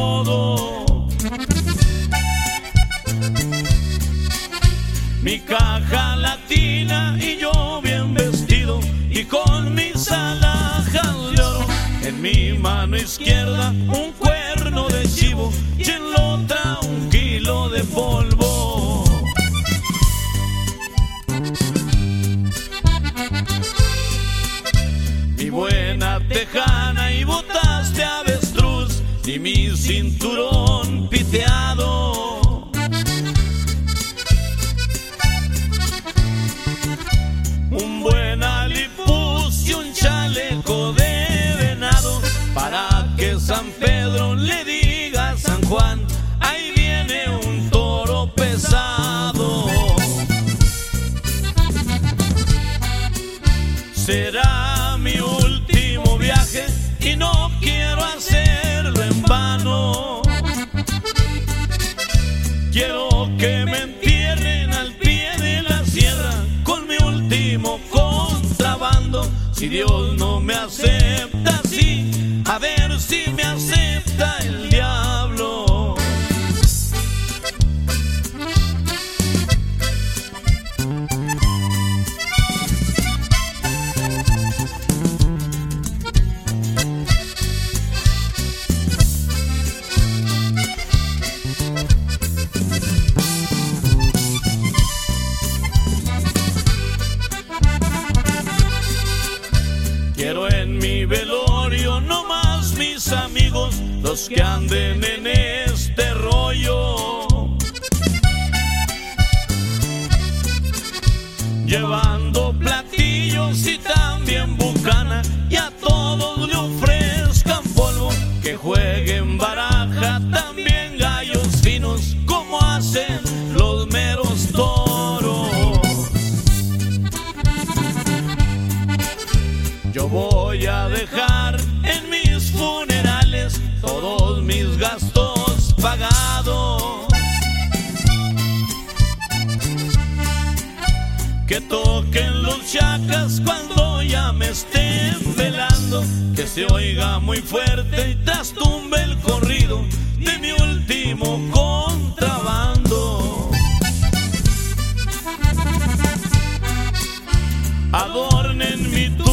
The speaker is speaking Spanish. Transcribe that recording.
todo. Mi caja latina y yo bien vestido y con mis alhajas de oro. En mi mano izquierda un cuerno de chivo y en la otra 1 kilo de polvo. Mi buena tejana y botas de avestruz y mi cinturón piteado. Un buen alipuz y un chaleco de venado para que San Pedro le diga a San Juan: ahí viene un toro pesado. Será mi último viaje y no quiero hacerlo en vano. Quiero que me entierren al pie de la sierra con mi último contrabando. Si Dios no me acepta así, a ver si me acepta el diablo. Quiero en mi velorio no más mis amigos, los que anden en este rollo, llevando platillos y también bucana, y a todos le ofrezcan polvo, que jueguen baraja, también gallos finos, como hacen los meros toros. Yo voy a dejar en mis funerales todos mis gastos pagados. Que toquen los chacas cuando ya me estén velando, que se oiga muy fuerte y trastumbe el corrido de mi último contrabando. Adornen mi